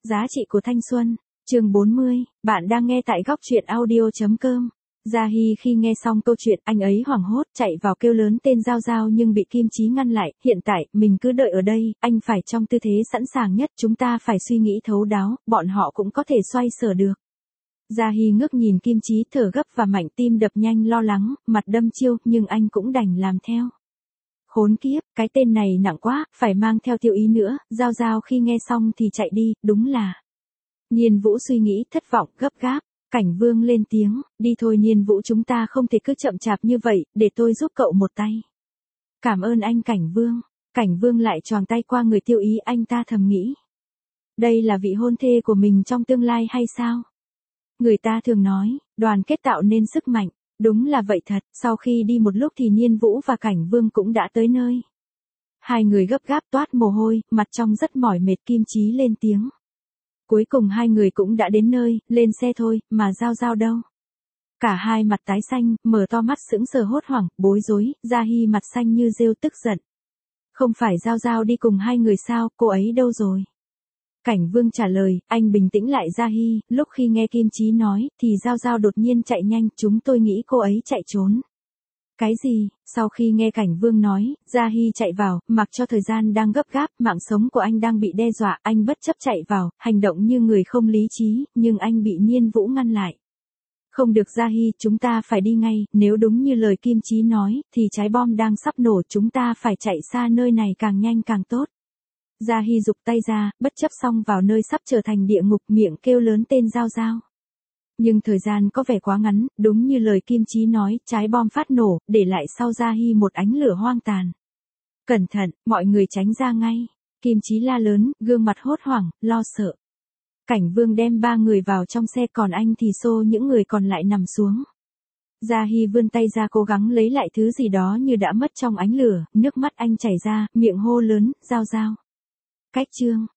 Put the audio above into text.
Giá trị của thanh xuân, chương 40, bạn đang nghe tại góc truyện audio.com. Gia Hy khi nghe xong câu chuyện, anh ấy hoảng hốt, chạy vào kêu lớn tên Giao Giao nhưng bị Kim Chí ngăn lại, hiện tại, mình cứ đợi ở đây, anh phải trong tư thế sẵn sàng nhất, chúng ta phải suy nghĩ thấu đáo, bọn họ cũng có thể xoay sở được. Gia Hy ngước nhìn Kim Chí thở gấp và mạnh, tim đập nhanh lo lắng, mặt đăm chiêu, nhưng anh cũng đành làm theo. Khốn kiếp, cái tên này nặng quá, phải mang theo Tiêu Ý nữa, Giao Giao khi nghe xong thì chạy đi, đúng là. Nhiên Vũ suy nghĩ thất vọng, gấp gáp, Cảnh Vương lên tiếng, đi thôi Nhiên Vũ, chúng ta không thể cứ chậm chạp như vậy, để tôi giúp cậu một tay. Cảm ơn anh Cảnh Vương. Cảnh Vương lại choàng tay qua người Tiêu Ý, anh ta thầm nghĩ. Đây là vị hôn thê của mình trong tương lai hay sao? Người ta thường nói, đoàn kết tạo nên sức mạnh. Đúng là vậy thật, sau khi đi một lúc thì Nhiên Vũ và Cảnh Vương cũng đã tới nơi. Hai người gấp gáp toát mồ hôi, mặt trong rất mỏi mệt. Kim Chí lên tiếng. Cuối cùng hai người cũng đã đến nơi, lên xe thôi, mà Giao Giao đâu? Cả hai mặt tái xanh, mở to mắt sững sờ hốt hoảng, bối rối, Gia Hy mặt xanh như rêu tức giận. Không phải Giao Giao đi cùng hai người sao, cô ấy đâu rồi? Cảnh Vương trả lời, anh bình tĩnh lại Gia Hy, lúc khi nghe Kim Chí nói, thì Giao Giao đột nhiên chạy nhanh, chúng tôi nghĩ cô ấy chạy trốn. Cái gì? Sau khi nghe Cảnh Vương nói, Gia Hy chạy vào, mặc cho thời gian đang gấp gáp, mạng sống của anh đang bị đe dọa, anh bất chấp chạy vào, hành động như người không lý trí, nhưng anh bị Nhiên Vũ ngăn lại. Không được Gia Hy, chúng ta phải đi ngay, nếu đúng như lời Kim Chí nói, thì trái bom đang sắp nổ, chúng ta phải chạy xa nơi này càng nhanh càng tốt. Gia Hy giục tay ra, bất chấp xông vào nơi sắp trở thành địa ngục, miệng kêu lớn tên Giao Giao. Nhưng thời gian có vẻ quá ngắn, đúng như lời Kim Chí nói, trái bom phát nổ, để lại sau Gia Hy một ánh lửa hoang tàn. Cẩn thận, mọi người tránh ra ngay. Kim Chí la lớn, gương mặt hốt hoảng, lo sợ. Cảnh Vương đem ba người vào trong xe, còn anh thì xô những người còn lại nằm xuống. Gia Hy vươn tay ra cố gắng lấy lại thứ gì đó như đã mất trong ánh lửa, nước mắt anh chảy ra, miệng hô lớn, Giao Giao. Cách chương